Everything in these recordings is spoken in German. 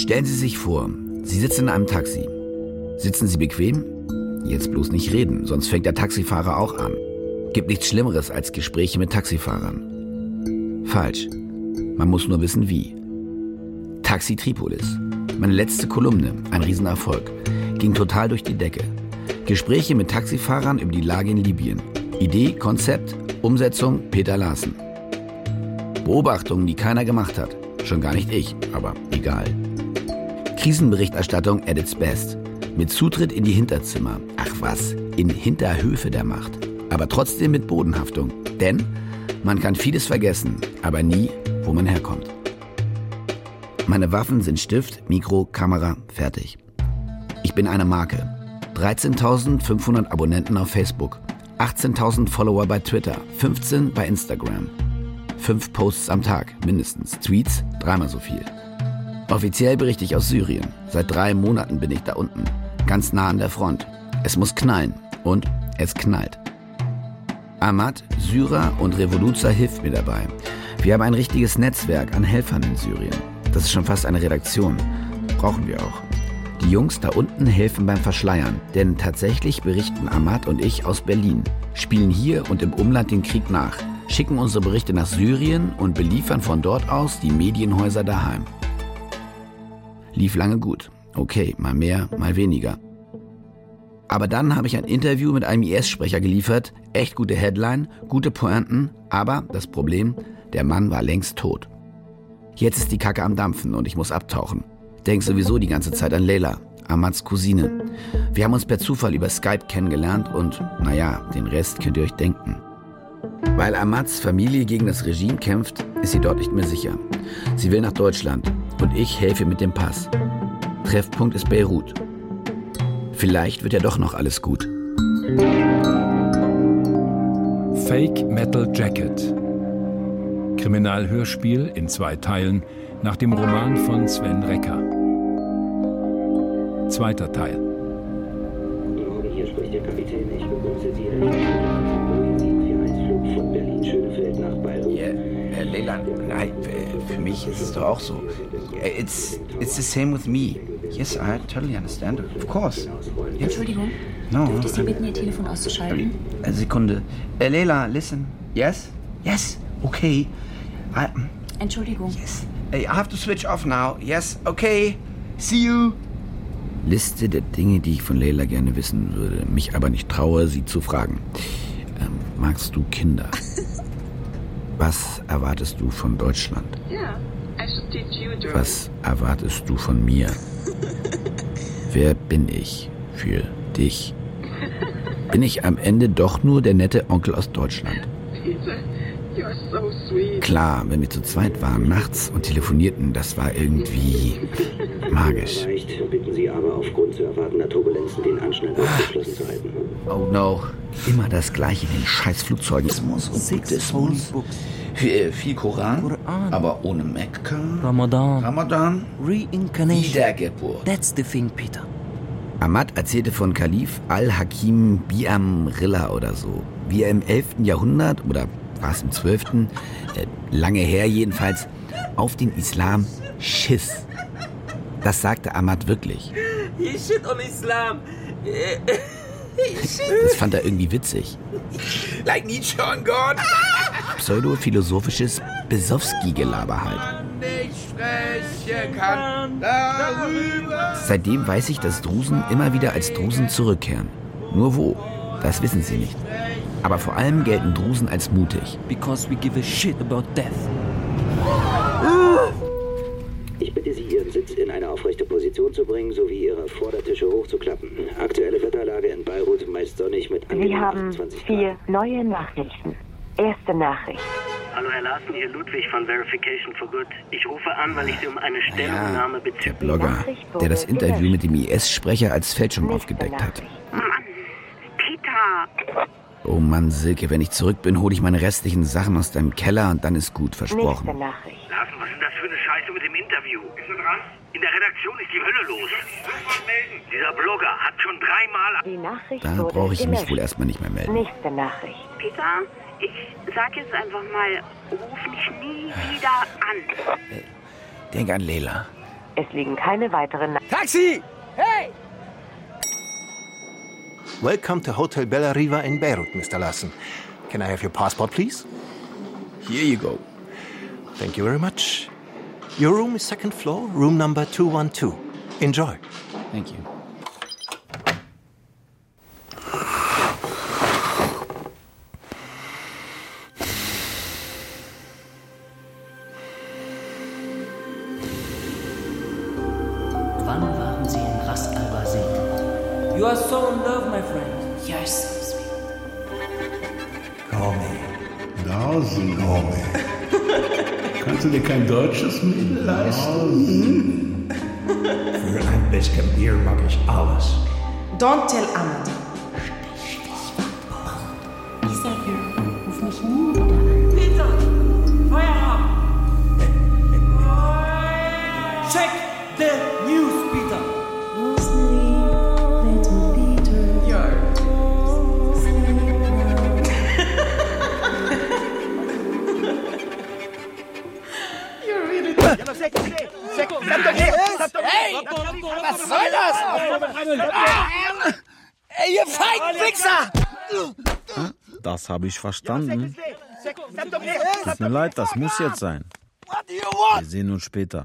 Stellen Sie sich vor, Sie sitzen in einem Taxi. Sitzen Sie bequem? Jetzt bloß nicht reden, sonst fängt der Taxifahrer auch an. Gibt nichts Schlimmeres als Gespräche mit Taxifahrern. Falsch. Man muss nur wissen, wie. Taxi Tripolis. Meine letzte Kolumne, ein Riesenerfolg, ging total durch die Decke. Gespräche mit Taxifahrern über die Lage in Libyen. Idee, Konzept, Umsetzung, Peter Larsen. Beobachtungen, die keiner gemacht hat. Schon gar nicht ich, aber egal. Krisenberichterstattung at its best. Mit Zutritt in die Hinterzimmer. Ach was, in Hinterhöfe der Macht. Aber trotzdem mit Bodenhaftung. Denn man kann vieles vergessen, aber nie, wo man herkommt. Meine Waffen sind Stift, Mikro, Kamera, fertig. Ich bin eine Marke. 13.500 Abonnenten auf Facebook. 18.000 Follower bei Twitter. 15 bei Instagram. 5 Posts am Tag, mindestens. Tweets, 3-mal so viel. Offiziell berichte ich aus Syrien. Seit 3 Monaten bin ich da unten. Ganz nah an der Front. Es muss knallen. Und es knallt. Ahmad, Syrer und Revoluzer hilft mir dabei. Wir haben ein richtiges Netzwerk an Helfern in Syrien. Das ist schon fast eine Redaktion. Brauchen wir auch. Die Jungs da unten helfen beim Verschleiern. Denn tatsächlich berichten Ahmad und ich aus Berlin. Spielen hier und im Umland den Krieg nach. Schicken unsere Berichte nach Syrien und beliefern von dort aus die Medienhäuser daheim. Lief lange gut. Okay, mal mehr, mal weniger. Aber dann habe ich ein Interview mit einem IS-Sprecher geliefert. Echt gute Headline, gute Pointen. Aber das Problem, der Mann war längst tot. Jetzt ist die Kacke am Dampfen und ich muss abtauchen. Denk sowieso die ganze Zeit an Leila, Ahmads Cousine. Wir haben uns per Zufall über Skype kennengelernt und, naja, den Rest könnt ihr euch denken. Weil Ahmads Familie gegen das Regime kämpft, ist sie dort nicht mehr sicher. Sie will nach Deutschland und ich helfe mit dem Pass. Treffpunkt ist Beirut. Vielleicht wird ja doch noch alles gut. Fake Metal Jacket. Kriminalhörspiel in 2 Teilen nach dem Roman von Sven Recker. 2. Teil. Hier spricht der Kapitän. Ich begrüße Sie recht für Einflug von Berlin-Schönefeld nach Beirut. Yeah, Leila, nein, für mich ist es doch auch so. It's the same with me. Yes, I totally understand. Of course. Yes. Entschuldigung, No, dürfte ich Sie bitten, Ihr Telefon auszuschalten? Eine Sekunde. Leila, listen. Yes? Yes, okay. Entschuldigung. Yes. I have to switch off now. Yes, okay. See you. Liste der Dinge, die ich von Leila gerne wissen würde, mich aber nicht traue, sie zu fragen. Magst du Kinder? Was erwartest du von Deutschland? Was erwartest du von mir? Wer bin ich für dich? Bin ich am Ende doch nur der nette Onkel aus Deutschland? Klar, wenn wir zu zweit waren nachts und telefonierten, das war irgendwie magisch. Vielleicht bitten Sie aber aufgrund zu erwartender Turbulenzen den Anschnall ausgeschlossen zu halten. Oh no, immer das Gleiche in den scheiß Flugzeugen. Viel Koran, aber ohne Mekka. Ramadan. Reincarnation. Wiedergeburt. That's the thing, Peter. Ahmad erzählte von Kalif al-Hakim Bi'am-Rilla oder so, wie er im 11. Jahrhundert oder war es im 12., lange her jedenfalls, auf den Islam schiss. Das sagte Ahmad wirklich. Shit on Islam. Das fand er irgendwie witzig. Like Nietzsche on God. Pseudo-philosophisches Besowski-Gelaber halt. Seitdem weiß ich, dass Drusen immer wieder als Drusen zurückkehren. Nur wo? Das wissen sie nicht. Aber vor allem gelten Drusen als mutig. Because we give a shit about death. Ich bitte Sie, Ihren Sitz in eine aufrechte Position zu bringen, sowie Ihre Vordertische hochzuklappen. Aktuelle Wetterlage in Beirut meist sonnig mit Sie haben 4 neue Nachrichten. Erste Nachricht. Hallo Herr Larsen, hier Ludwig von Verification for Good. Ich rufe an, weil ich Sie um eine Stellungnahme Der bezüglich... Blogger, der das Interview mit dem IS-Sprecher als Fälschung aufgedeckt hat. Mann, Peter! Oh Mann, Silke, wenn ich zurück bin, hole ich meine restlichen Sachen aus deinem Keller und dann ist gut, versprochen. Nächste Nachricht. Larsen, was ist denn das für eine Scheiße mit dem Interview? Ist er dran? In der Redaktion ist die Hölle los. Sofort melden. Dieser Blogger hat schon 3-mal... Die Nachricht Da wurde brauche ich mich gelöscht. wohl erstmal nicht mehr melden. Nächste Nachricht. Peter, ich sag jetzt einfach mal, ruf mich nie wieder an. Denk an Leila. Es liegen keine weiteren... Taxi! Hey! Welcome to Hotel Bella Riva in Beirut, Mr. Larsen. Can I have your passport, please? Here you go. Thank you very much. Your room is second floor, room number 212. Enjoy. Thank you. Wann waren Sie in Ras Al Wazir? You are so in love, my friend. You're so sweet. Larsen. Kannst du dir kein deutsches Mädel leisten? Für ein bisschen Bier mag ich alles. Don't tell Ahmed. Ich sag ja, ruf mich nie wieder an. Peter! Feierabend! Check the news, Peter! Rosemary, little Peter. Yo. You're really... Hey! Was soll das? Ey, ihr feigen Wichser! Das habe ich verstanden. Tut mir leid, das muss jetzt sein. Wir sehen uns später.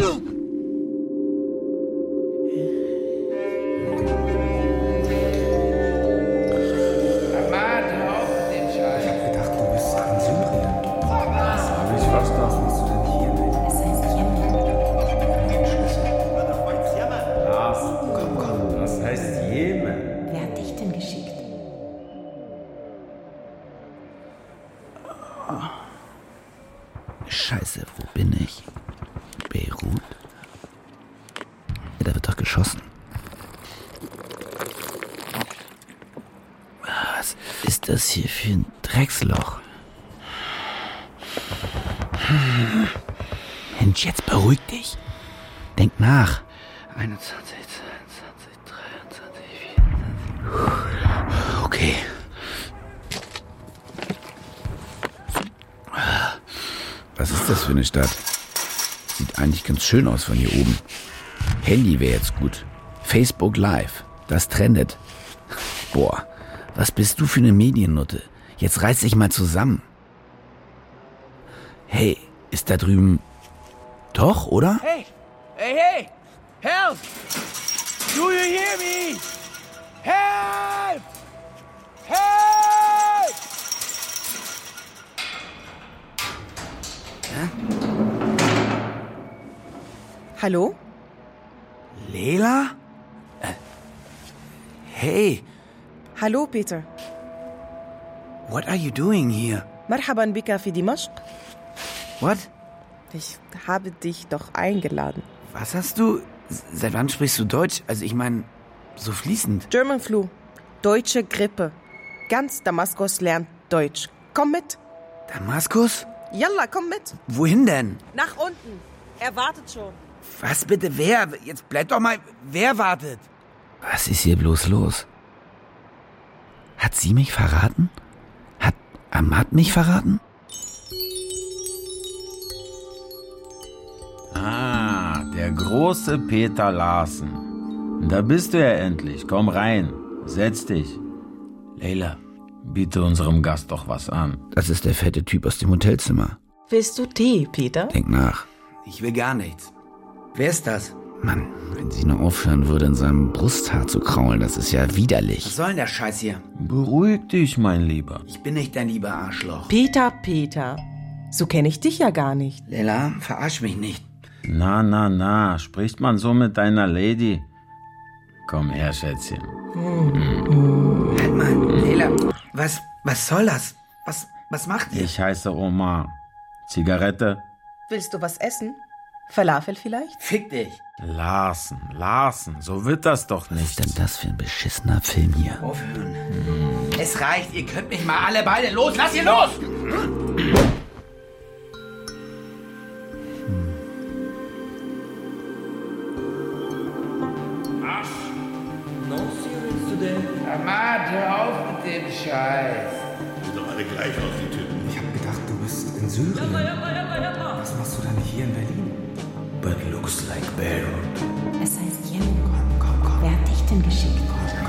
Wer hat dich denn geschickt? Scheiße, wo bin ich? Beirut? Ja, da wird doch geschossen. Was ist das hier für ein Drecksloch? Mensch, jetzt beruhig dich. Denk nach. 21, 22, 23, 24. Okay. Was ist das für eine Stadt? Sieht eigentlich ganz schön aus von hier oben. Handy wäre jetzt gut. Facebook Live. Das trendet. Boah, was bist du für eine Mediennutte? Jetzt reiß dich mal zusammen. Hey, ist da drüben... Doch, oder? Hey! Hey, hey! Help! Do you hear me? Help! Help! Hallo? Leila? Hey, Hallo, Peter. what are you doing here? مرحبا بك في دمشق. What? Ich habe dich doch eingeladen. Was hast du? Seit wann sprichst du Deutsch? Also ich meine, so fließend. German Flu. Deutsche Grippe. Ganz Damaskus lernt Deutsch. Komm mit. Damaskus? Yalla, komm mit. Wohin denn? Nach unten. Er wartet schon. Was bitte, wer? Jetzt bleib doch mal... Wer wartet? Was ist hier bloß los? Hat sie mich verraten? Hat Ahmad mich verraten? Ah, der große Peter Larsen. Da bist du ja endlich. Komm rein. Setz dich. Leila, biete unserem Gast doch was an. Das ist der fette Typ aus dem Hotelzimmer. Willst du Tee, Peter? Denk nach. Ich will gar nichts. Wer ist das? Mann, wenn sie nur aufhören würde, in seinem Brusthaar zu kraulen, das ist ja widerlich. Was soll denn der Scheiß hier? Beruhig dich, mein Lieber. Ich bin nicht dein lieber Arschloch. Peter. So kenne ich dich ja gar nicht. Leila, verarsch mich nicht. Na, spricht man so mit deiner Lady? Komm her, Schätzchen. Halt mal, Leila, was soll das? Was macht ihr? Ich heiße Omar. Zigarette? Willst du was essen? Falafel vielleicht? Fick dich. Larsen, so wird das doch nicht. Was ist denn das für ein beschissener Film hier? Aufhören. Es reicht, ihr könnt mich mal alle beide los. Lass ihn los! Ahmad, hör auf mit dem Scheiß. Sieht doch alle gleich aus, die Typen. Ich hab gedacht, du bist in Syrien. Was machst du denn hier in Berlin? but looks like Beirut. Es heißt Yemen. Komm. Wer hat dich denn geschickt?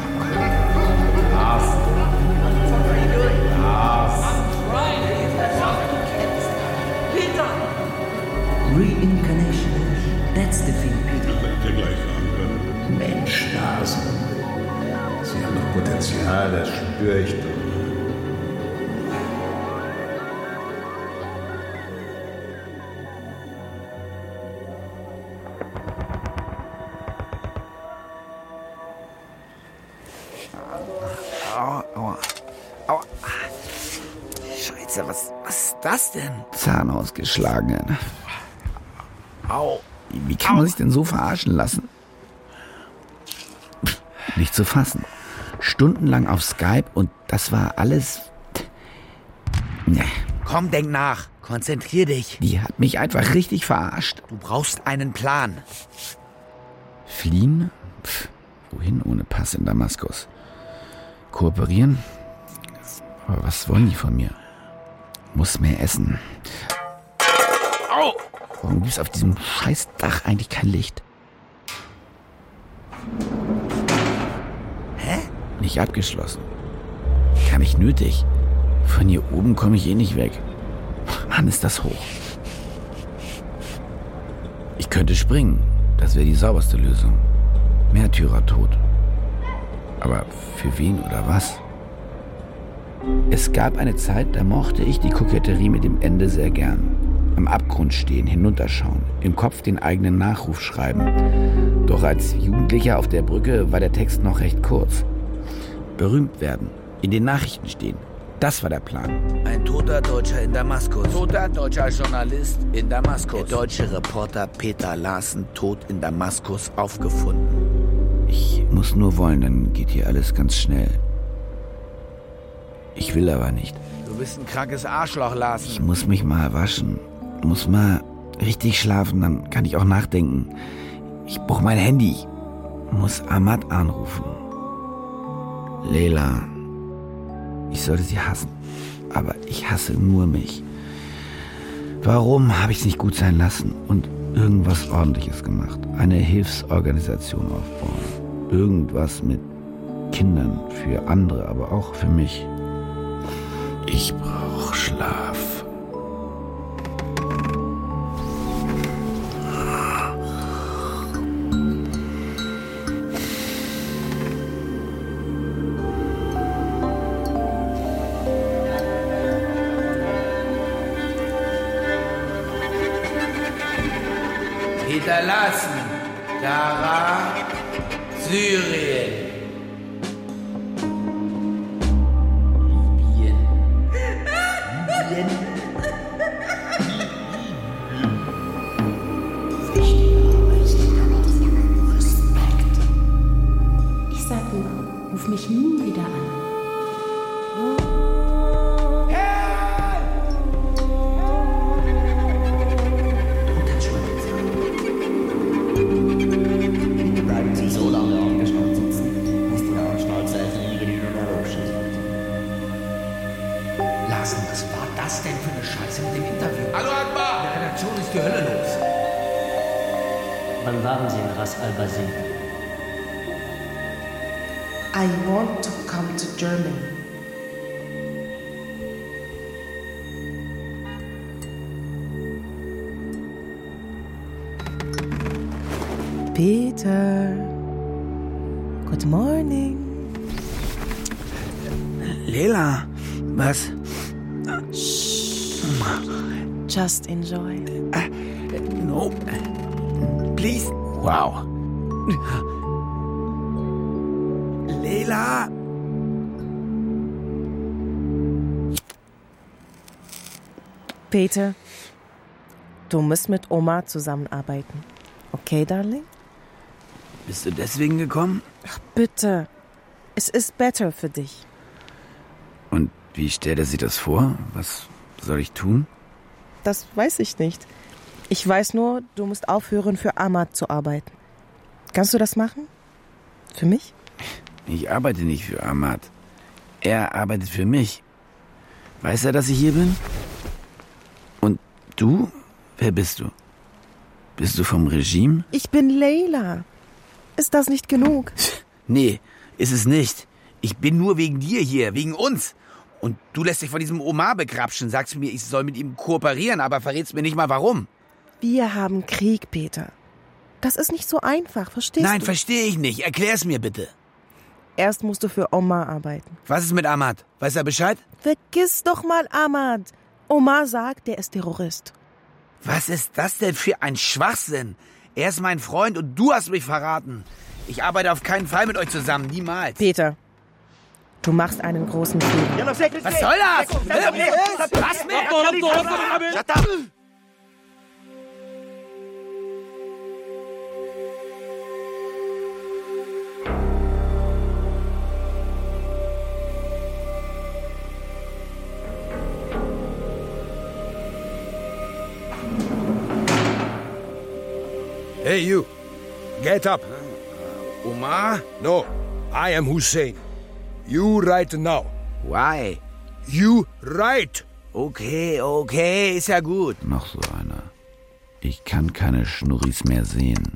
Reincarnation. That's the thing, Peter. Das hätte gleich sagen können. Menschnasen. Sie haben noch Potenzial, das spüre ich doch. Aua. Scheiße, was ist das denn? Zahn ausgeschlagen. Au. Wie kann man sich denn so verarschen lassen? Nicht zu fassen. Stundenlang auf Skype und das war alles... Nee. Komm, denk nach. Konzentrier dich. Die hat mich einfach richtig verarscht. Du brauchst einen Plan. Fliehen? Wohin ohne Pass in Damaskus? Kooperieren? Aber was wollen die von mir? Muss mehr essen. Au! Warum gibt es auf diesem Scheißdach eigentlich kein Licht? Hä? Nicht abgeschlossen. Gar nicht nötig. Von hier oben komme ich eh nicht weg. Mann, ist das hoch. Ich könnte springen. Das wäre die sauberste Lösung. Märtyrertod. Aber für wen oder was? Es gab eine Zeit, da mochte ich die Koketterie mit dem Ende sehr gern. Am Abgrund stehen, hinunterschauen, im Kopf den eigenen Nachruf schreiben. Doch als Jugendlicher auf der Brücke war der Text noch recht kurz. Berühmt werden, in den Nachrichten stehen. Das war der Plan. Ein toter Deutscher in Damaskus. Toter deutscher Journalist in Damaskus. Der deutsche Reporter Peter Larsen tot in Damaskus aufgefunden. Ich muss nur wollen, dann geht hier alles ganz schnell. Ich will aber nicht. Du bist ein krankes Arschloch, Larsen. Ich muss mich mal waschen. Muss mal richtig schlafen, dann kann ich auch nachdenken. Ich brauche mein Handy. Muss Ahmad anrufen. Leila. Ich sollte sie hassen. Aber ich hasse nur mich. Warum habe ich es nicht gut sein lassen und irgendwas Ordentliches gemacht? Eine Hilfsorganisation aufbauen. Irgendwas mit Kindern. Für andere, aber auch für mich. Ich brauche Schlaf. Peter Larsen, Dara, Syrien. Ich sag nur, ruf mich nie wieder an. Bleiben Sie so lange aufgeschnallt sitzen, bis die Anschnallzeichen über die Überrutschen sind. Larsen, was war das denn für eine Scheiße mit dem Interview? Hallo Akbar! In der Redaktion ist die Hölle los. Wann waren Sie in Ras al-Basir? I want to come to Germany. Peter. Good morning. Leila, was? Just enjoy. No. Please. Wow. Leila. Peter, du musst mit Oma zusammenarbeiten. Okay, Darling? Bist du deswegen gekommen? Ach, bitte. Es ist besser für dich. Und wie stellt er sich das vor? Was soll ich tun? Das weiß ich nicht. Ich weiß nur, du musst aufhören, für Ahmad zu arbeiten. Kannst du das machen? Für mich? Ich arbeite nicht für Ahmad. Er arbeitet für mich. Weiß er, dass ich hier bin? Und du? Wer bist du? Bist du vom Regime? Ich bin Leila. Ist das nicht genug? Nee, ist es nicht. Ich bin nur wegen dir hier, wegen uns. Und du lässt dich von diesem Omar begrapschen, sagst mir, ich soll mit ihm kooperieren, aber verrätst mir nicht mal warum. Wir haben Krieg, Peter. Das ist nicht so einfach, verstehst du? Nein, verstehe ich nicht. Erklär's mir bitte. Erst musst du für Omar arbeiten. Was ist mit Ahmad? Weiß er Bescheid? Vergiss doch mal Ahmad. Omar sagt, der ist Terrorist. Was ist das denn für ein Schwachsinn? Er ist mein Freund und du hast mich verraten. Ich arbeite auf keinen Fall mit euch zusammen, niemals. Peter, du machst einen großen Fehler. Was soll das? Was mir? Shut up! Hey, you. Get up. Omar? No, I am Hussein. You write now. Why? You write. Okay, ist ja gut. Noch so einer. Ich kann keine Schnurris mehr sehen.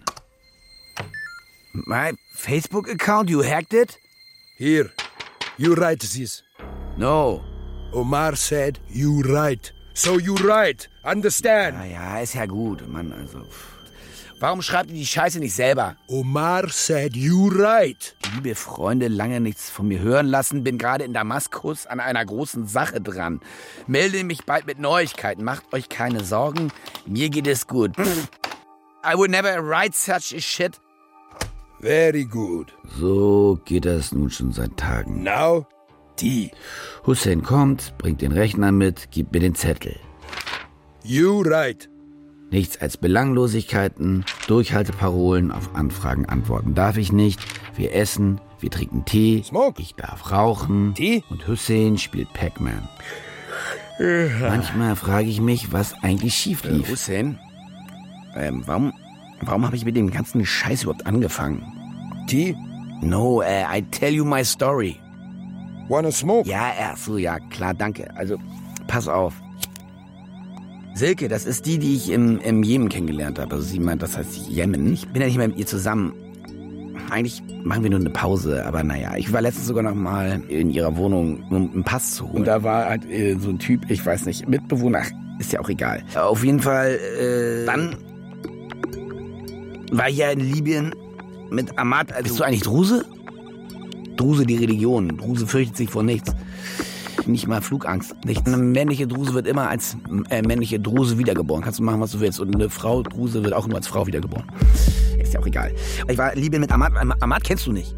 My Facebook account, you hacked it? Here, you write this. No. Omar said you write. So you write. Understand? Ja, ist ja gut, Mann, also... Warum schreibt ihr die Scheiße nicht selber? Omar said you right. Liebe Freunde, lange nichts von mir hören lassen. Bin gerade in Damaskus an einer großen Sache dran. Melde mich bald mit Neuigkeiten. Macht euch keine Sorgen. Mir geht es gut. I would never write such a shit. Very good. So geht das nun schon seit Tagen. Now, die. Hussein kommt, bringt den Rechner mit, gibt mir den Zettel. You right. Nichts als Belanglosigkeiten, Durchhalteparolen, auf Anfragen antworten darf ich nicht. Wir essen, wir trinken Tee, Smoke. Ich darf rauchen Tee? Und Hussein spielt Pac-Man. Manchmal frage ich mich, was eigentlich schief lief. Hussein, warum habe ich mit dem ganzen Scheiß überhaupt angefangen? Tee? No, I tell you my story. Wanna smoke? Ja, ja, klar, danke. Also, pass auf. Silke, das ist die ich im Jemen kennengelernt habe. Also sie meint, das heißt Jemen. Ich bin ja nicht mehr mit ihr zusammen. Eigentlich machen wir nur eine Pause, aber naja. Ich war letztens sogar noch mal in ihrer Wohnung, um einen Pass zu holen. Und da war halt so ein Typ, ich weiß nicht, Mitbewohner, ist ja auch egal. Auf jeden Fall, dann war ich ja in Libyen mit Ahmad. Bist du eigentlich Druse? Druse die Religion. Druse fürchtet sich vor nichts. Nicht mal Flugangst, nichts. Eine männliche Druse wird immer als männliche Druse wiedergeboren. Kannst du machen, was du willst. Und eine Frau Druse wird auch nur als Frau wiedergeboren. Ist ja auch egal. Ich war Liebe mit Ahmad. Ahmad kennst du nicht.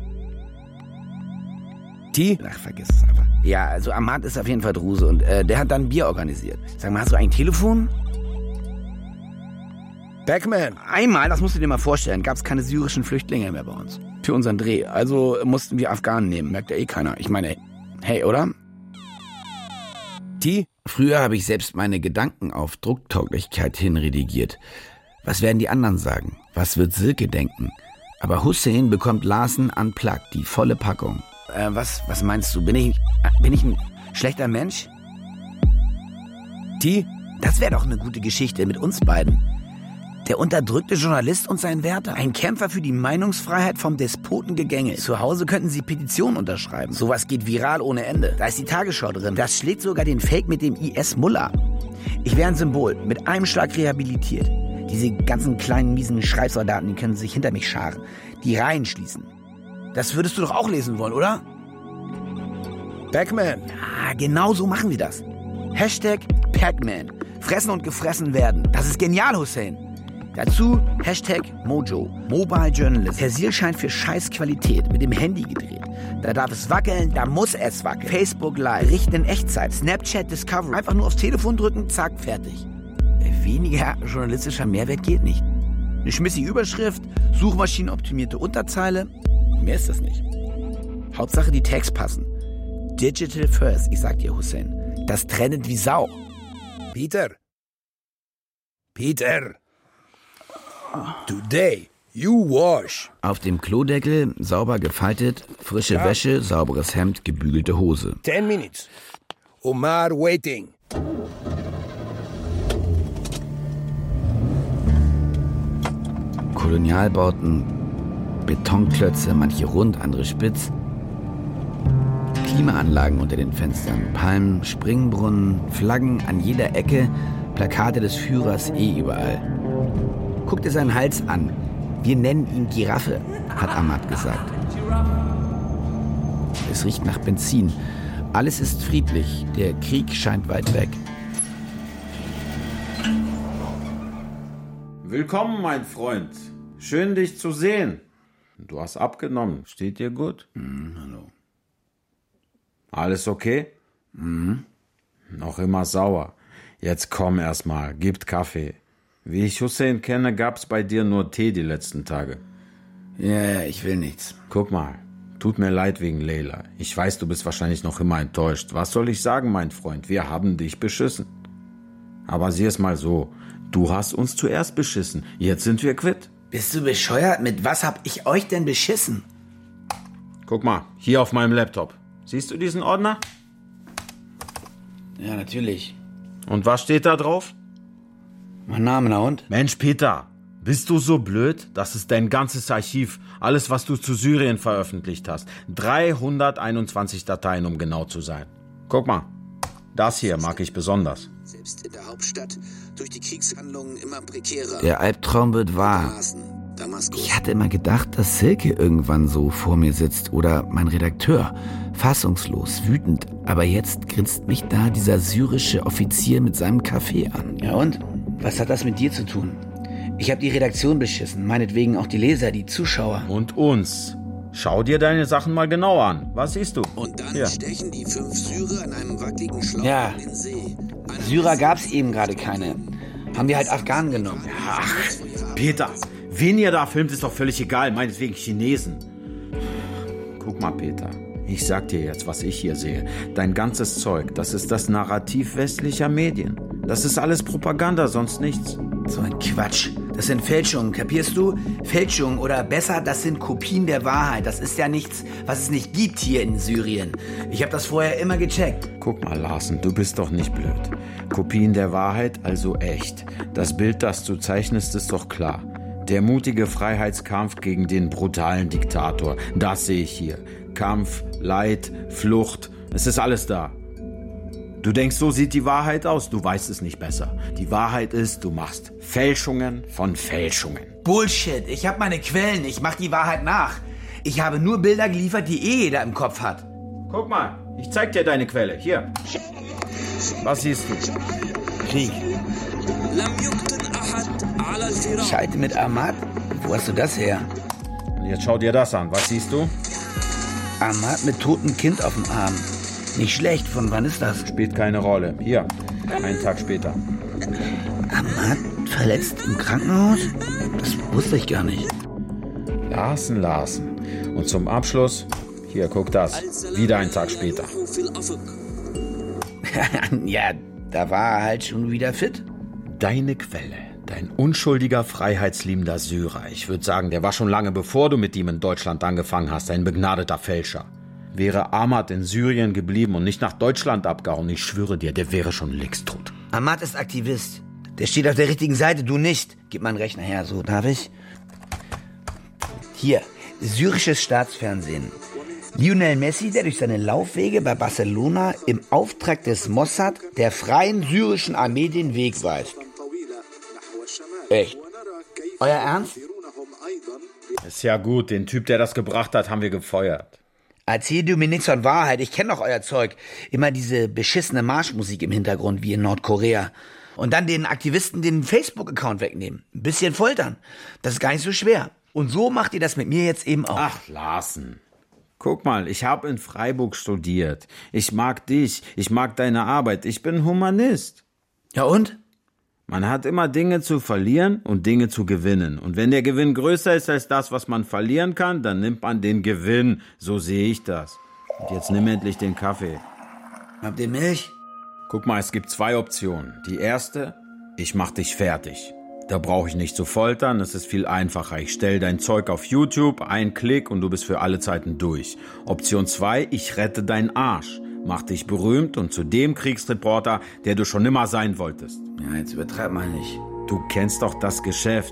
Die? Ach, vergiss es einfach. Ja, also Ahmad ist auf jeden Fall Druse. Und der hat dann Bier organisiert. Sag mal, hast du ein Telefon? Pac-Man. Einmal, das musst du dir mal vorstellen, gab es keine syrischen Flüchtlinge mehr bei uns. Für unseren Dreh. Also mussten wir Afghanen nehmen. Merkt ja eh keiner. Ich meine, hey, oder? Früher habe ich selbst meine Gedanken auf Drucktauglichkeit hin redigiert. Was werden die anderen sagen? Was wird Silke denken? Aber Hussein bekommt Larsen unplugged, die volle Packung. Was meinst du? Bin ich ein schlechter Mensch? Das wäre doch eine gute Geschichte mit uns beiden. Der unterdrückte Journalist und sein Wärter. Ein Kämpfer für die Meinungsfreiheit vom Despoten gegängelt. Zu Hause könnten sie Petitionen unterschreiben. Sowas geht viral ohne Ende. Da ist die Tagesschau drin. Das schlägt sogar den Fake mit dem IS-Mullah. Ich wäre ein Symbol. Mit einem Schlag rehabilitiert. Diese ganzen kleinen, miesen Schreibsoldaten, die können sich hinter mich scharen. Die Reihen schließen. Das würdest du doch auch lesen wollen, oder? Pac-Man. Ja, genau so machen wir das. Hashtag Pac-Man. Fressen und gefressen werden. Das ist genial, Hussein. Dazu Hashtag Mojo, Mobile Journalist. Persilschein für Scheißqualität, mit dem Handy gedreht. Da darf es wackeln, da muss es wackeln. Facebook Live, richten in Echtzeit, Snapchat Discovery. Einfach nur aufs Telefon drücken, zack, fertig. Weniger journalistischer Mehrwert geht nicht. Eine schmissige Überschrift, suchmaschinenoptimierte Unterzeile. Mehr ist das nicht. Hauptsache die Tags passen. Digital first, ich sag dir, Hussein. Das trennt wie Sau. Peter. Today, you wash. Auf dem Klodeckel, sauber gefaltet, frische Wäsche, sauberes Hemd, gebügelte Hose. 10 minutes. Omar waiting. Kolonialbauten, Betonklötze, manche rund, andere spitz. Klimaanlagen unter den Fenstern, Palmen, Springbrunnen, Flaggen an jeder Ecke, Plakate des Führers überall. Guck dir seinen Hals an. Wir nennen ihn Giraffe, hat Ahmad gesagt. Es riecht nach Benzin. Alles ist friedlich. Der Krieg scheint weit weg. Willkommen, mein Freund. Schön, dich zu sehen. Du hast abgenommen. Steht dir gut? Hallo. Alles okay? Noch immer sauer. Jetzt komm erstmal, gibt Kaffee. Wie ich Hussein kenne, gab's bei dir nur Tee die letzten Tage. Ja, ich will nichts. Guck mal, tut mir leid wegen Leila. Ich weiß, du bist wahrscheinlich noch immer enttäuscht. Was soll ich sagen, mein Freund? Wir haben dich beschissen. Aber sieh es mal so, du hast uns zuerst beschissen. Jetzt sind wir quitt. Bist du bescheuert? Mit was hab ich euch denn beschissen? Guck mal, hier auf meinem Laptop. Siehst du diesen Ordner? Ja, natürlich. Und was steht da drauf? Mein Name, na und? Mensch, Peter, bist du so blöd? Das ist dein ganzes Archiv. Alles, was du zu Syrien veröffentlicht hast. 321 Dateien, um genau zu sein. Guck mal, das hier mag ich besonders. Selbst in der Hauptstadt durch die Kriegshandlungen immer prekärer. Der Albtraum wird wahr. Ich hatte immer gedacht, dass Silke irgendwann so vor mir sitzt oder mein Redakteur. Fassungslos, wütend. Aber jetzt grinst mich da dieser syrische Offizier mit seinem Kaffee an. Ja und? Was hat das mit dir zu tun? Ich habe die Redaktion beschissen, meinetwegen auch die Leser, die Zuschauer. Und uns. Schau dir deine Sachen mal genau an. Was siehst du? Und dann stechen die 5 Syrer an einem wackeligen Schlauch in den See. Syrer gab's eben gerade keine. Haben wir halt Afghanen genommen. Ach, Peter, wen ihr da filmt, ist doch völlig egal. Meinetwegen Chinesen. Guck mal, Peter. Ich sag dir jetzt, was ich hier sehe. Dein ganzes Zeug, das ist das Narrativ westlicher Medien. Das ist alles Propaganda, sonst nichts. So ein Quatsch. Das sind Fälschungen, kapierst du? Fälschungen oder besser, das sind Kopien der Wahrheit. Das ist ja nichts, was es nicht gibt hier in Syrien. Ich habe das vorher immer gecheckt. Guck mal, Larsen, du bist doch nicht blöd. Kopien der Wahrheit, also echt. Das Bild, das du zeichnest, ist doch klar. Der mutige Freiheitskampf gegen den brutalen Diktator, das sehe ich hier. Kampf, Leid, Flucht, es ist alles da. Du denkst, so sieht die Wahrheit aus, du weißt es nicht besser. Die Wahrheit ist, du machst Fälschungen von Fälschungen. Bullshit, ich habe meine Quellen, ich mache die Wahrheit nach. Ich habe nur Bilder geliefert, die jeder im Kopf hat. Guck mal, ich zeig dir deine Quelle, hier. Was siehst du? Krieg. Scheite mit Ahmad? Wo hast du das her? Und jetzt schau dir das an, was siehst du? Ahmad mit totem Kind auf dem Arm. Nicht schlecht, von wann ist das? Spielt keine Rolle. Hier, einen Tag später. Ahmad verletzt im Krankenhaus? Das wusste ich gar nicht. Larsen. Und zum Abschluss, hier, guck das. Wieder einen Tag später. Ja, da war er halt schon wieder fit. Deine Quelle. Dein unschuldiger, freiheitsliebender Syrer. Ich würde sagen, der war schon lange bevor du mit ihm in Deutschland angefangen hast, ein begnadeter Fälscher. Wäre Ahmad in Syrien geblieben und nicht nach Deutschland abgehauen, ich schwöre dir, der wäre schon längst tot. Ahmad ist Aktivist. Der steht auf der richtigen Seite, du nicht. Gib meinen Rechner her, so, darf ich? Hier, syrisches Staatsfernsehen. Lionel Messi, der durch seine Laufwege bei Barcelona im Auftrag des Mossad der Freien Syrischen Armee den Weg weist. Echt? Euer Ernst? Ist ja gut, den Typ, der das gebracht hat, haben wir gefeuert. Erzähl du mir nichts von Wahrheit, ich kenne doch euer Zeug. Immer diese beschissene Marschmusik im Hintergrund wie in Nordkorea. Und dann den Aktivisten den Facebook-Account wegnehmen. Ein bisschen foltern. Das ist gar nicht so schwer. Und so macht ihr das mit mir jetzt eben auch. Ach, Larsen. Guck mal, ich habe in Freiburg studiert. Ich mag dich, ich mag deine Arbeit, ich bin Humanist. Ja und? Man hat immer Dinge zu verlieren und Dinge zu gewinnen. Und wenn der Gewinn größer ist als das, was man verlieren kann, dann nimmt man den Gewinn. So sehe ich das. Und jetzt nimm endlich den Kaffee. Habt ihr Milch? Guck mal, es gibt 2 Optionen. Die erste, ich mach dich fertig. Da brauche ich nicht zu foltern, es ist viel einfacher. Ich stelle dein Zeug auf YouTube, ein Klick und du bist für alle Zeiten durch. Option 2, ich rette deinen Arsch. Mach dich berühmt und zu dem Kriegsreporter, der du schon immer sein wolltest. Ja, jetzt übertreib mal nicht. Du kennst doch das Geschäft.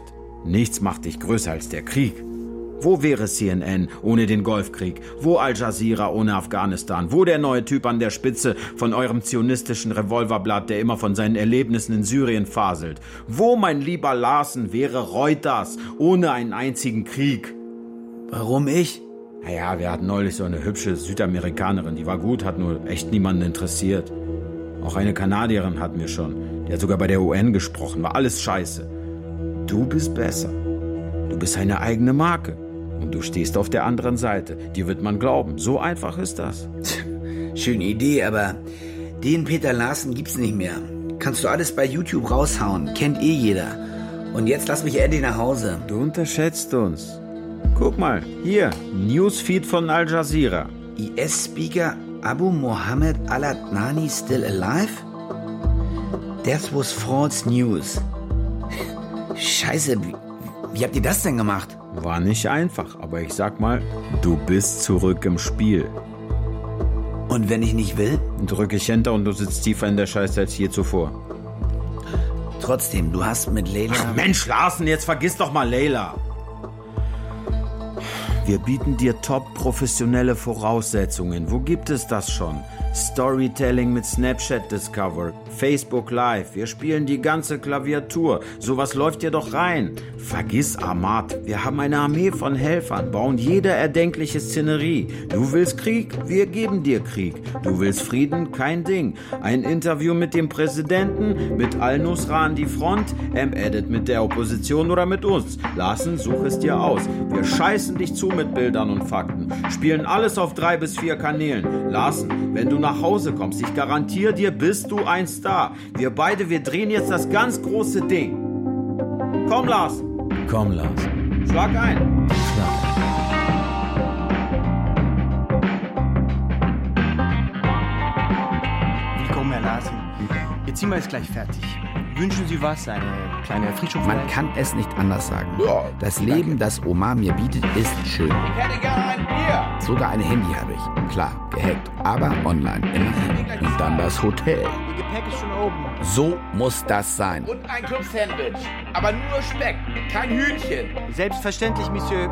Nichts macht dich größer als der Krieg. Wo wäre CNN ohne den Golfkrieg? Wo Al Jazeera ohne Afghanistan? Wo der neue Typ an der Spitze von eurem zionistischen Revolverblatt, der immer von seinen Erlebnissen in Syrien faselt? Wo, mein lieber Larsen, wäre Reuters ohne einen einzigen Krieg? Warum ich? Naja, wir hatten neulich so eine hübsche Südamerikanerin, die war gut, hat nur echt niemanden interessiert. Auch eine Kanadierin hatten wir schon. Die hat sogar bei der UN gesprochen, war alles scheiße. Du bist besser. Du bist eine eigene Marke. Und du stehst auf der anderen Seite. Dir wird man glauben. So einfach ist das. Schöne Idee, aber den Peter Larsen gibt's nicht mehr. Kannst du alles bei YouTube raushauen. Kennt eh jeder. Und jetzt lass mich endlich nach Hause. Du unterschätzt uns. Guck mal, hier, Newsfeed von Al Jazeera. IS-Speaker Abu Mohammed al-Adnani still alive? That was false news. Scheiße, wie habt ihr das denn gemacht? War nicht einfach, aber ich sag mal, du bist zurück im Spiel. Und wenn ich nicht will? Drück ich Enter und du sitzt tiefer in der Scheiße als je zuvor. Trotzdem, du hast mit Leila... Ach Mensch, Larsen, jetzt vergiss doch mal Leila. Wir bieten dir top professionelle Voraussetzungen. Wo gibt es das schon? Storytelling mit Snapchat Discover, Facebook Live. Wir spielen die ganze Klaviatur. Sowas läuft dir doch rein. Vergiss Ahmad. Wir haben eine Armee von Helfern, bauen jede erdenkliche Szenerie. Du willst Krieg? Wir geben dir Krieg. Du willst Frieden? Kein Ding. Ein Interview mit dem Präsidenten, mit Al-Nusra an die Front, M-Edit mit der Opposition oder mit uns. Larsen, such es dir aus. Wir scheißen dich zu mit Bildern und Fakten. Spielen alles auf 3 bis 4 Kanälen. Larsen, wenn du nach Hause kommst, ich garantiere dir, bist du ein Star. Wir beide, wir drehen jetzt das ganz große Ding. Komm, Lars. Komm, Lars. Schlag ein. Willkommen, Herr Larsen. Ihr Zimmer ist gleich fertig. Wünschen Sie was? Eine kleine Erfrischung? Man kann es nicht anders sagen. Ja, das Leben, das Omar mir bietet, ist schön. Ich hätte gerne ein Bier. Sogar ein Handy habe ich. Klar, gehackt, aber online. Immerhin. Und dann das Hotel. Ihr Gepäck ist schon oben. So muss das sein. Und ein Club-Sandwich. Aber nur Speck, kein Hühnchen. Selbstverständlich, Monsieur.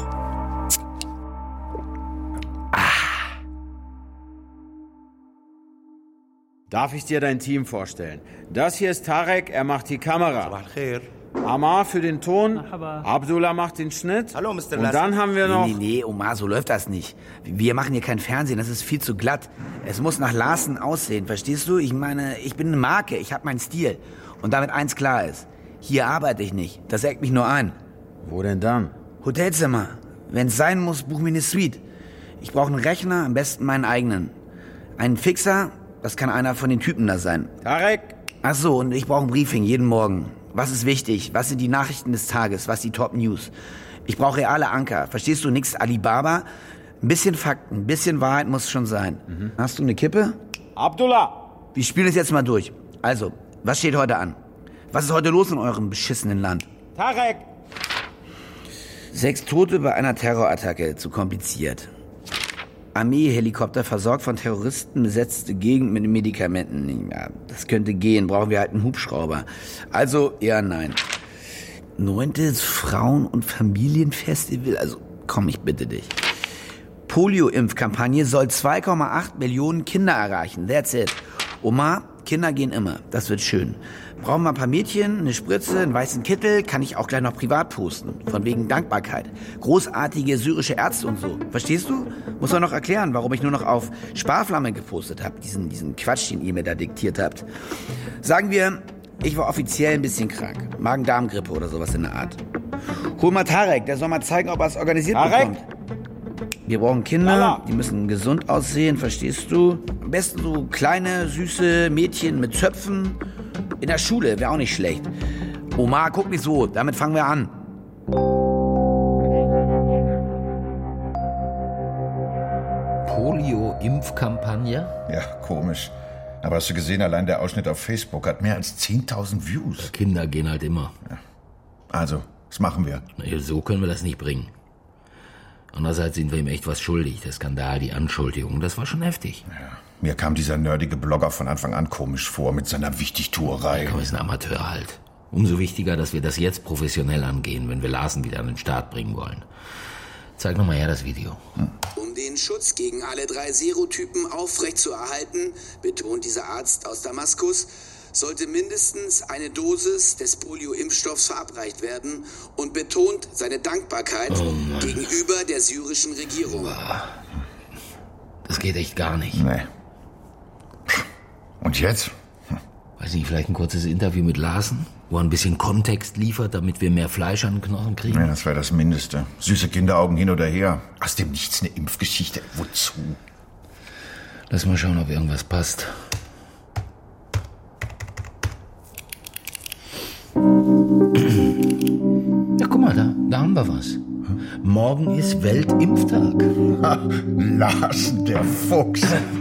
Darf ich dir dein Team vorstellen? Das hier ist Tarek, er macht die Kamera. Amar für den Ton, Abdullah macht den Schnitt. Hallo, Mr. Larsen. Und dann haben wir noch... Nee, Omar, so läuft das nicht. Wir machen hier kein Fernsehen, das ist viel zu glatt. Es muss nach Larsen aussehen, verstehst du? Ich meine, ich bin eine Marke, ich habe meinen Stil. Und damit eins klar ist, hier arbeite ich nicht, das eckt mich nur an. Wo denn dann? Hotelzimmer. Wenn es sein muss, buch mir eine Suite. Ich brauche einen Rechner, am besten meinen eigenen. Einen Fixer... Das kann einer von den Typen da sein. Tarek! Ach so, und ich brauche ein Briefing jeden Morgen. Was ist wichtig? Was sind die Nachrichten des Tages? Was die Top News? Ich brauche reale Anker. Verstehst du? Nix Alibaba. Ein bisschen Fakten, ein bisschen Wahrheit muss schon sein. Hast du eine Kippe? Abdullah! Wir spielen es jetzt mal durch. Also, was steht heute an? Was ist heute los in eurem beschissenen Land? Tarek! 6 Tote bei einer Terrorattacke. Zu kompliziert. Armeehelikopter versorgt von Terroristen besetzte Gegend mit Medikamenten. Ja, das könnte gehen, brauchen wir halt einen Hubschrauber. Also eher nein. 9. Frauen- und Familienfestival, also komm, ich bitte dich. Polio-Impfkampagne soll 2,8 Millionen Kinder erreichen, that's it. Omar, Kinder gehen immer, das wird schön. Brauchen wir ein paar Mädchen, eine Spritze, einen weißen Kittel, kann ich auch gleich noch privat posten. Von wegen Dankbarkeit. Großartige syrische Ärzte und so. Verstehst du? Muss man noch erklären, warum ich nur noch auf Sparflamme gepostet habe. Diesen Quatsch, den ihr mir da diktiert habt. Sagen wir, ich war offiziell ein bisschen krank. Magen-Darm-Grippe oder sowas in der Art. Hol mal Tarek, der soll mal zeigen, ob er es organisiert bekommt. Wir brauchen Kinder, die müssen gesund aussehen, verstehst du? Am besten so kleine, süße Mädchen mit Zöpfen. In der Schule wäre auch nicht schlecht. Omar, guck nicht so, damit fangen wir an. Polio-Impfkampagne? Ja, komisch. Aber hast du gesehen, allein der Ausschnitt auf Facebook hat mehr als 10.000 Views. Kinder gehen halt immer. Ja. Also, was machen wir? Na, so können wir das nicht bringen. Andererseits sind wir ihm echt was schuldig. Der Skandal, die Anschuldigung, das war schon heftig. Ja. Mir kam dieser nerdige Blogger von Anfang an komisch vor mit seiner Wichtigtuerei. Komm, ist ein Amateur halt. Umso wichtiger, dass wir das jetzt professionell angehen, wenn wir Larsen wieder an den Start bringen wollen. Zeig nochmal her das Video. Um den Schutz gegen alle 3 Serotypen aufrechtzuerhalten, betont dieser Arzt aus Damaskus, sollte mindestens eine Dosis des Polio-Impfstoffs verabreicht werden und betont seine Dankbarkeit gegenüber der syrischen Regierung. Das geht echt gar nicht. Nee. Und jetzt? Weiß nicht, vielleicht ein kurzes Interview mit Larsen, wo er ein bisschen Kontext liefert, damit wir mehr Fleisch an den Knochen kriegen? Ja, das wäre das Mindeste. Süße Kinderaugen hin oder her. Aus dem Nichts eine Impfgeschichte. Wozu? Lass mal schauen, ob irgendwas passt. Ja, guck mal, da haben wir was. Morgen ist Weltimpftag. Larsen, der Fuchs.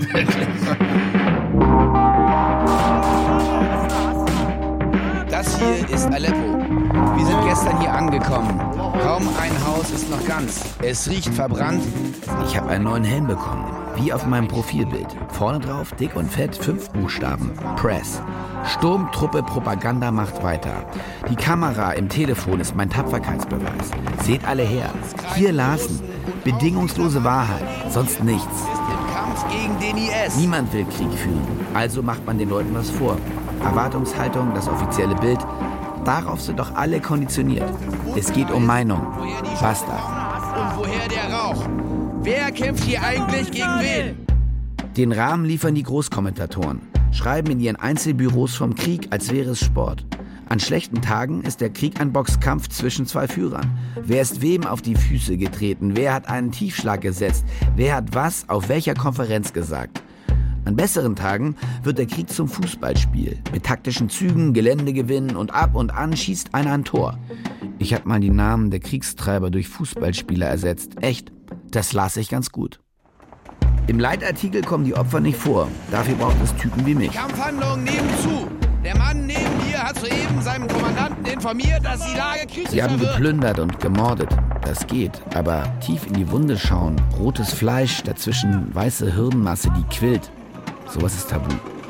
Das hier ist Aleppo. Wir sind gestern hier angekommen. Kaum ein Haus ist noch ganz. Es riecht verbrannt. Ich habe einen neuen Helm bekommen, wie auf meinem Profilbild. Vorne drauf, dick und fett, 5 Buchstaben. Press. Sturmtruppe Propaganda macht weiter. Die Kamera im Telefon ist mein Tapferkeitsbeweis. Seht alle her. Hier Larsen. Bedingungslose Wahrheit. Sonst nichts. Im Kampf gegen den IS. Niemand will Krieg führen. Also macht man den Leuten was vor. Erwartungshaltung, das offizielle Bild. Darauf sind doch alle konditioniert. Es geht um Meinung. Basta. Und woher der Rauch? Wer kämpft hier eigentlich gegen wen? Den Rahmen liefern die Großkommentatoren. Schreiben in ihren Einzelbüros vom Krieg, als wäre es Sport. An schlechten Tagen ist der Krieg ein Boxkampf zwischen 2 Führern. Wer ist wem auf die Füße getreten? Wer hat einen Tiefschlag gesetzt? Wer hat was auf welcher Konferenz gesagt? An besseren Tagen wird der Krieg zum Fußballspiel. Mit taktischen Zügen, Geländegewinnen und ab und an schießt einer ein Tor. Ich habe mal die Namen der Kriegstreiber durch Fußballspieler ersetzt. Echt, das las ich ganz gut. Im Leitartikel kommen die Opfer nicht vor. Dafür braucht es Typen wie mich. Kampfhandlungen nehmen zu. Der Mann neben mir hat soeben seinem Kommandanten informiert, dass die Lage kritisch wird. Sie haben geplündert und gemordet. Das geht. Aber tief in die Wunde schauen, rotes Fleisch, dazwischen weiße Hirnmasse, die quillt. Sowas ist tabu.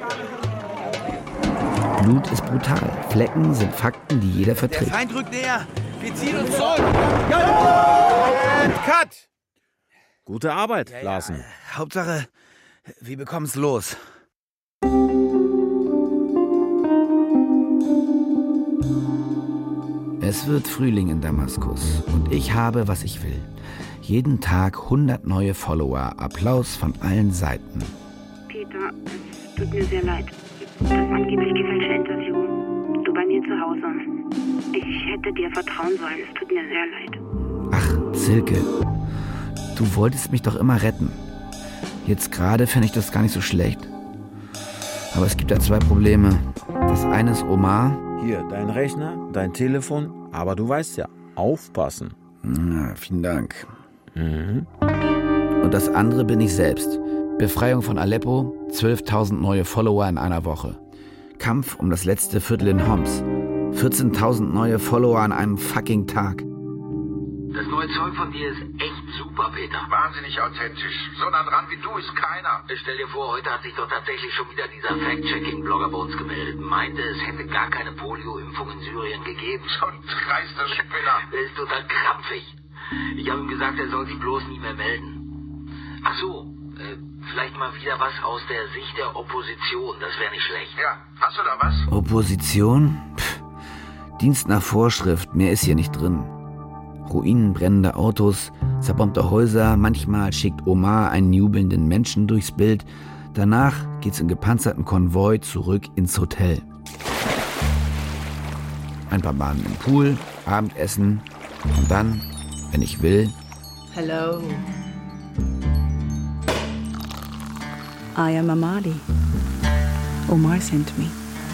Blut ist brutal. Flecken sind Fakten, die jeder vertritt. Der Feind rückt näher. Wir ziehen uns zurück. Cut! Gute Arbeit, Larsen. Hauptsache, wir bekommen's los. Es wird Frühling in Damaskus und ich habe, was ich will. Jeden Tag 100 neue Follower, Applaus von allen Seiten. Peter, es tut mir sehr leid. Das angeblich gefälschte Interview. Du bei mir zu Hause. Ich hätte dir vertrauen sollen. Es tut mir sehr leid. Ach, Silke, du wolltest mich doch immer retten. Jetzt gerade finde ich das gar nicht so schlecht. Aber es gibt da 2 Probleme. Das eine ist Omar. Hier, dein Rechner, dein Telefon. Aber du weißt ja, aufpassen. Na, vielen Dank. Und das andere bin ich selbst. Befreiung von Aleppo, 12.000 neue Follower in einer Woche. Kampf um das letzte Viertel in Homs. 14.000 neue Follower an einem fucking Tag. Das neue Zeug von dir ist echt super, Peter. Wahnsinnig authentisch. So nah dran wie du ist keiner. Stell dir vor, heute hat sich doch tatsächlich schon wieder dieser Fact-Checking-Blogger bei uns gemeldet. Meinte, es hätte gar keine Polio-Impfung in Syrien gegeben. So ein dreister Spinner. Der ist total krampfig. Ich habe ihm gesagt, er soll sich bloß nie mehr melden. Ach so, vielleicht mal wieder was aus der Sicht der Opposition. Das wäre nicht schlecht. Ja, hast du da was? Opposition? Dienst nach Vorschrift, mehr ist hier nicht drin. Ruinen, brennende Autos, zerbombte Häuser, manchmal schickt Omar einen jubelnden Menschen durchs Bild. Danach geht's in gepanzerten Konvoi zurück ins Hotel. Ein paar Bahnen im Pool, Abendessen und dann, wenn ich will... Hello. I am Amali. Omar sent me.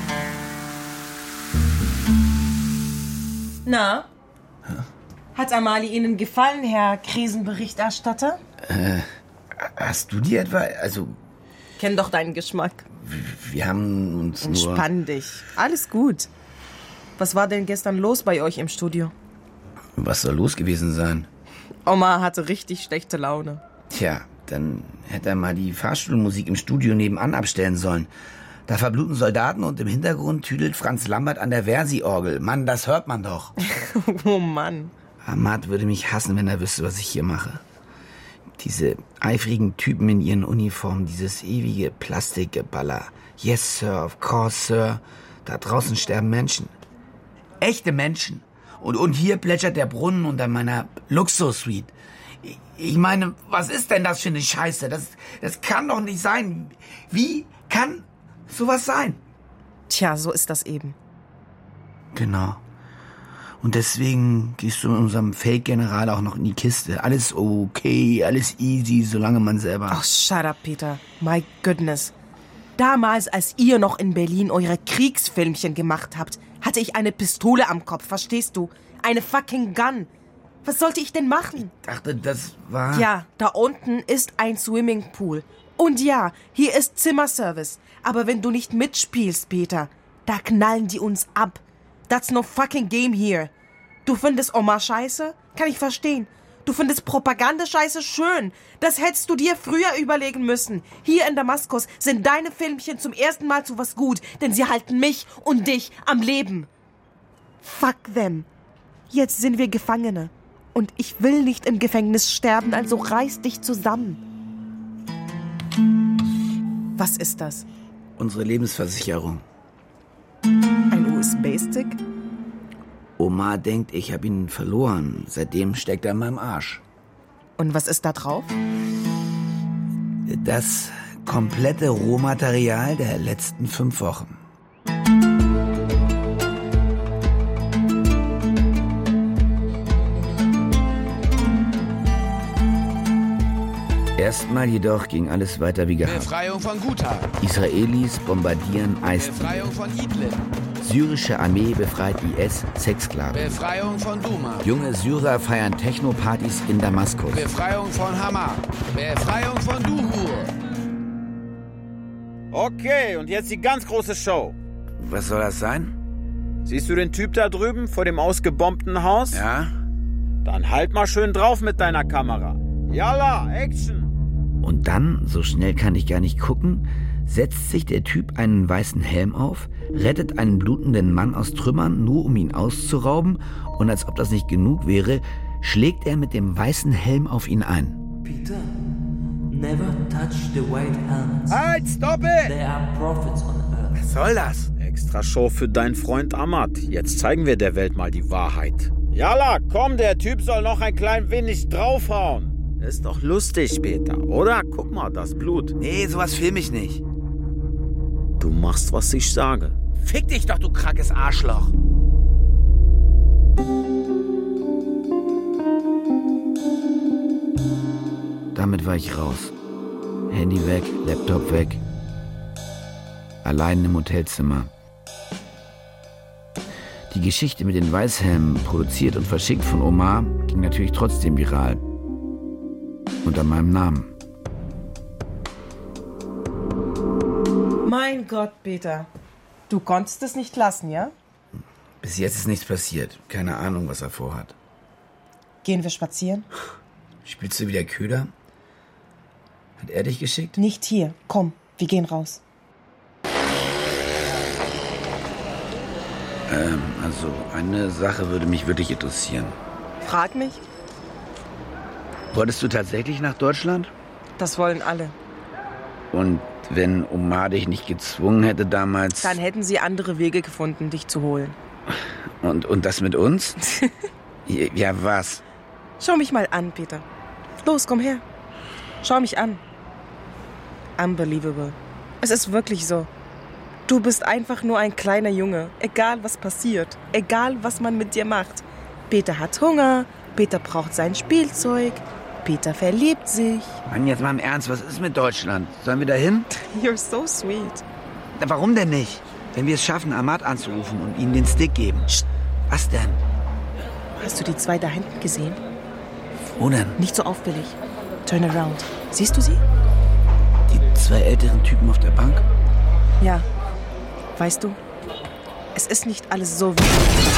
Na? Hat Amali Ihnen gefallen, Herr Krisenberichterstatter? Hast du die etwa... Also... Kenn doch deinen Geschmack. Wir haben uns nur... Entspann dich. Alles gut. Was war denn gestern los bei euch im Studio? Was soll los gewesen sein? Omar hatte richtig schlechte Laune. Tja, dann hätte er mal die Fahrstuhlmusik im Studio nebenan abstellen sollen. Da verbluten Soldaten und im Hintergrund tüdelt Franz Lambert an der Versi-Orgel. Mann, das hört man doch. Oh Mann. Ahmad würde mich hassen, wenn er wüsste, was ich hier mache. Diese eifrigen Typen in ihren Uniformen, dieses ewige Plastikgeballer. Yes, Sir, of course, Sir. Da draußen sterben Menschen. Echte Menschen. Und hier plätschert der Brunnen unter meiner Luxus-Suite. Ich meine, was ist denn das für eine Scheiße? Das kann doch nicht sein. Wie kann sowas sein? Tja, so ist das eben. Genau. Und deswegen gehst du mit unserem Fake-General auch noch in die Kiste. Alles okay, alles easy, solange man selber... Ach, shut up, Peter. My goodness. Damals, als ihr noch in Berlin eure Kriegsfilmchen gemacht habt, hatte ich eine Pistole am Kopf, verstehst du? Eine fucking Gun. Was sollte ich denn machen? Ich dachte, das war... Ja, da unten ist ein Swimmingpool. Und ja, hier ist Zimmerservice. Aber wenn du nicht mitspielst, Peter, da knallen die uns ab. That's no fucking game here. Du findest Omar scheiße? Kann ich verstehen. Du findest Propaganda scheiße schön. Das hättest du dir früher überlegen müssen. Hier in Damaskus sind deine Filmchen zum ersten Mal zu was gut, denn sie halten mich und dich am Leben. Fuck them. Jetzt sind wir Gefangene. Und ich will nicht im Gefängnis sterben, also reiß dich zusammen. Was ist das? Unsere Lebensversicherung. Ein USB-Stick? Omar denkt, ich habe ihn verloren. Seitdem steckt er in meinem Arsch. Und was ist da drauf? Das komplette Rohmaterial der letzten 5 Wochen. Erstmal jedoch ging alles weiter wie gehabt. Befreiung von Ghouta. Israelis bombardieren Eisdiele. Befreiung von Idlib. Syrische Armee befreit IS-Sexsklaven. Befreiung von Duma. Junge Syrer feiern Techno-Partys in Damaskus. Befreiung von Hama. Befreiung von Duhur. Okay, und jetzt die ganz große Show. Was soll das sein? Siehst du den Typ da drüben vor dem ausgebombten Haus? Ja. Dann halt mal schön drauf mit deiner Kamera. Yalla, Action! Und dann, so schnell kann ich gar nicht gucken, setzt sich der Typ einen weißen Helm auf, rettet einen blutenden Mann aus Trümmern, nur um ihn auszurauben, und als ob das nicht genug wäre, schlägt er mit dem weißen Helm auf ihn ein. Peter, never touch the white helmets. Halt, stop it! They are prophets on earth. Was soll das? Extra Show für deinen Freund Ahmad. Jetzt zeigen wir der Welt mal die Wahrheit. Yalla, komm, der Typ soll noch ein klein wenig draufhauen. Ist doch lustig, Peter, oder? Guck mal, das Blut. Nee, sowas film ich nicht. Du machst, was ich sage. Fick dich doch, du krankes Arschloch. Damit war ich raus. Handy weg, Laptop weg. Allein im Hotelzimmer. Die Geschichte mit den Weißhelmen, produziert und verschickt von Omar, ging natürlich trotzdem viral. Unter meinem Namen. Mein Gott, Peter. Du konntest es nicht lassen, ja? Bis jetzt ist nichts passiert. Keine Ahnung, was er vorhat. Gehen wir spazieren? Spielst du wieder Köder? Hat er dich geschickt? Nicht hier. Komm, wir gehen raus. Also, eine Sache würde mich wirklich interessieren. Frag mich. Wolltest du tatsächlich nach Deutschland? Das wollen alle. Und wenn Omar dich nicht gezwungen hätte damals... Dann hätten sie andere Wege gefunden, dich zu holen. Und das mit uns? Ja, was? Schau mich mal an, Peter. Los, komm her. Schau mich an. Unbelievable. Es ist wirklich so. Du bist einfach nur ein kleiner Junge. Egal, was passiert. Egal, was man mit dir macht. Peter hat Hunger. Peter braucht sein Spielzeug. Peter verliebt sich. Mann, jetzt mal im Ernst, was ist mit Deutschland? Sollen wir da hin? You're so sweet. Warum denn nicht? Wenn wir es schaffen, Ahmad anzurufen und ihm den Stick geben. Psst. Was denn? Hast du die 2 da hinten gesehen? Wo denn? Nicht so auffällig. Turn around. Siehst du sie? Die 2 älteren Typen auf der Bank? Ja. Weißt du, es ist nicht alles so wie...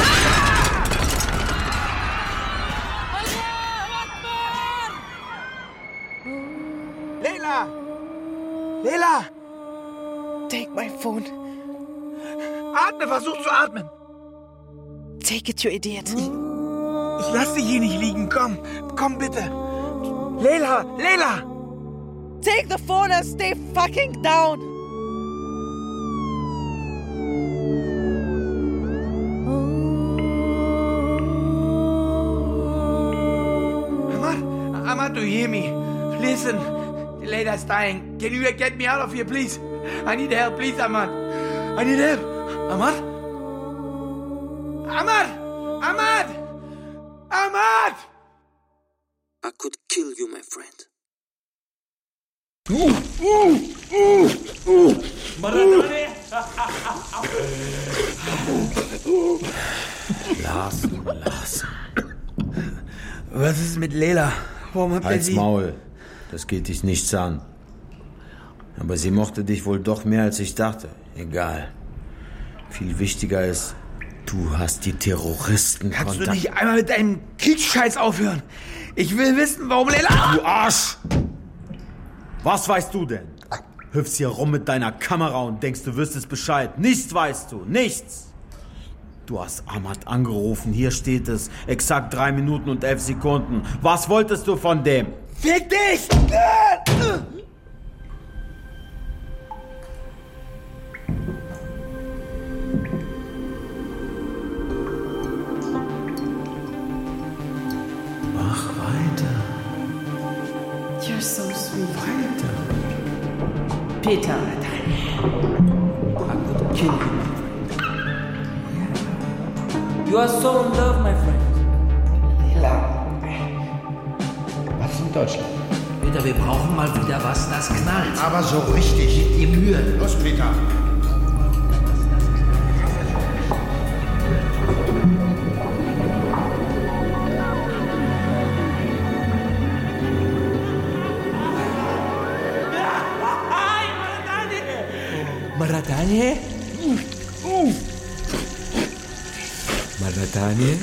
Leila! Leila! Take my mein Phone. Atme, versuch zu atmen. Take it, you idiot. Ich lass dich hier nicht liegen, komm bitte. Leila! Take the phone and stay fucking down. Ahmad, do you hear me? Listen, Leila's dying. Can you get me out of here, please? I need help, please, Ahmad. I need help. Ahmad? I could kill you, my friend. Larsen. Was ist mit Leila? Warum habt ihr sie... Halt's Maul. Das geht dich nichts an. Aber sie mochte dich wohl doch mehr, als ich dachte. Egal. Viel wichtiger ist, du hast die Terroristen Kannst du nicht einmal mit deinem Kitschscheiß aufhören? Ich will wissen, warum Leila... Du Arsch! Was weißt du denn? Hüpfst hier rum mit deiner Kamera und denkst, du wüsstest Bescheid. Nichts weißt du. Nichts! Du hast Ahmad angerufen. Hier steht es. Exakt 3 Minuten und 11 Sekunden. Was wolltest du von dem? Fick dich! Mach weiter. You're so sweet. Weiter. Peter. I could kill you. You are so in love, my friend. Leila. Was ist in Deutschland? Peter, wir brauchen mal wieder was, das knallt. Aber so richtig. Gib dir Mühe. Los, Peter. Maratane? Maratane?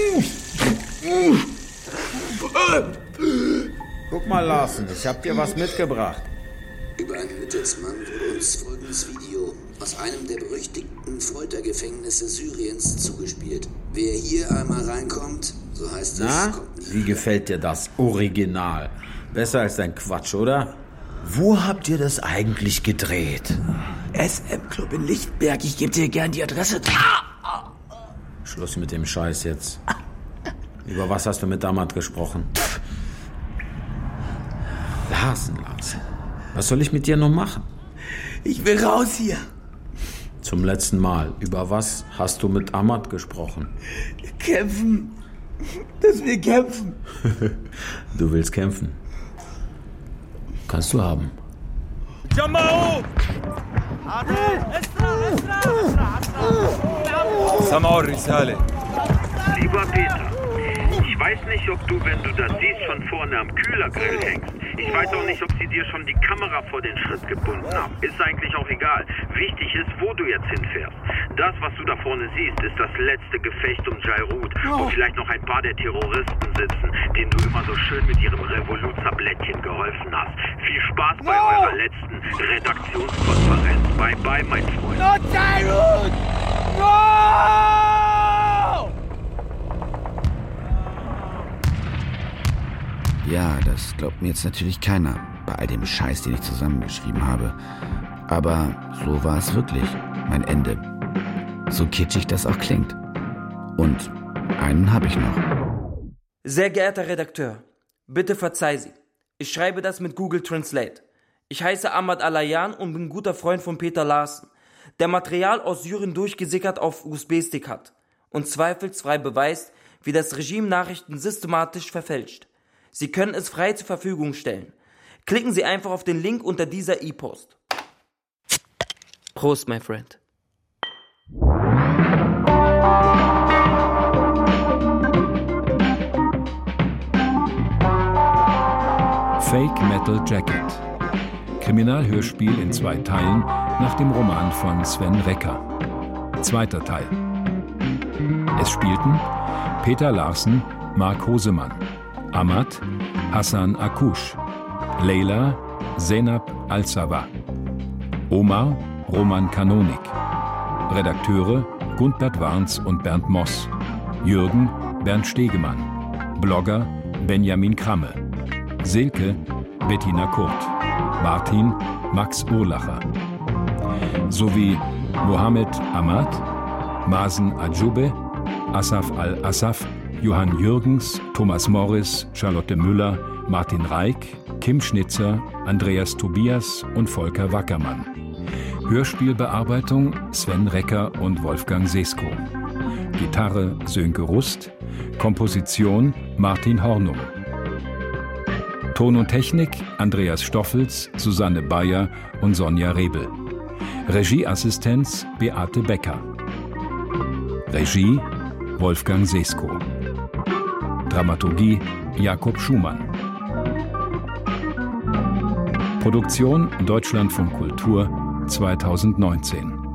Guck mal, Larsen, ich hab dir was mitgebracht. Über einen Mittelsmann wurde uns folgendes Video aus einem der berüchtigten Foltergefängnisse Syriens zugespielt. Wer hier einmal reinkommt, so heißt es, kommt nie. Wie gefällt dir das Original? Besser als dein Quatsch, oder? Wo habt ihr das eigentlich gedreht? SM-Club in Lichtenberg. Ich gebe dir gern die Adresse. Schluss mit dem Scheiß jetzt. Über was hast du mit Ahmad gesprochen? Larsen. Was soll ich mit dir noch machen? Ich will raus hier. Zum letzten Mal. Über was hast du mit Ahmad gesprochen? Kämpfen. Dass wir kämpfen. Du willst kämpfen? Kannst du haben. Jamal! Samar Risale. Lieber Peter, ich weiß nicht, ob du, wenn du das siehst, schon vorne am Kühlergrill hängst. Ich weiß auch nicht, ob sie dir schon die Kamera vor den Schritt gebunden haben. Ist eigentlich auch egal. Wichtig ist, wo du jetzt hinfährst. Das, was du da vorne siehst, ist das letzte Gefecht um Jairut, wo vielleicht noch ein paar der Terroristen sitzen, denen du immer so schön mit ihrem Revoluztablettchen geholfen hast. Viel Spaß bei eurer letzten Redaktionskonferenz. Bye bye, mein Freund. Not Jairut! No! Ja, das glaubt mir jetzt natürlich keiner, bei all dem Scheiß, den ich zusammengeschrieben habe. Aber so war es wirklich, mein Ende. So kitschig das auch klingt. Und einen habe ich noch. Sehr geehrter Redakteur, bitte verzeih Sie. Ich schreibe das mit Google Translate. Ich heiße Ahmad Alayan und bin guter Freund von Peter Larsen, der Material aus Syrien durchgesickert auf USB-Stick hat und zweifelsfrei beweist, wie das Regime Nachrichten systematisch verfälscht. Sie können es frei zur Verfügung stellen. Klicken Sie einfach auf den Link unter dieser E-Post. Prost, my friend. Fake Metal Jacket. Kriminalhörspiel in 2 Teilen nach dem Roman von Sven Recker. 2. Teil. Es spielten Peter Larsen, Mark Hosemann, Ahmad, Hassan Akush, Leila, Zeynab Al-Sawa, Omar, Roman Kanonik. Redakteure Gundbert Warns und Bernd Moss. Jürgen Bernd Stegemann. Blogger Benjamin Kramme. Silke Bettina Kurt. Martin Max Urlacher. Sowie Mohamed Ahmad, Masen Adjoube, Asaf Al-Assaf, Johann Jürgens, Thomas Morris, Charlotte Müller, Martin Reik, Kim Schnitzer, Andreas Tobias und Volker Wackermann. Hörspielbearbeitung Sven Recker und Wolfgang Sesko. Gitarre Sönke Rust. Komposition Martin Hornung. Ton und Technik Andreas Stoffels, Susanne Bayer und Sonja Rebel. Regieassistenz Beate Becker. Regie Wolfgang Sesko. Dramaturgie Jakob Schumann. Produktion Deutschlandfunk Kultur 2019.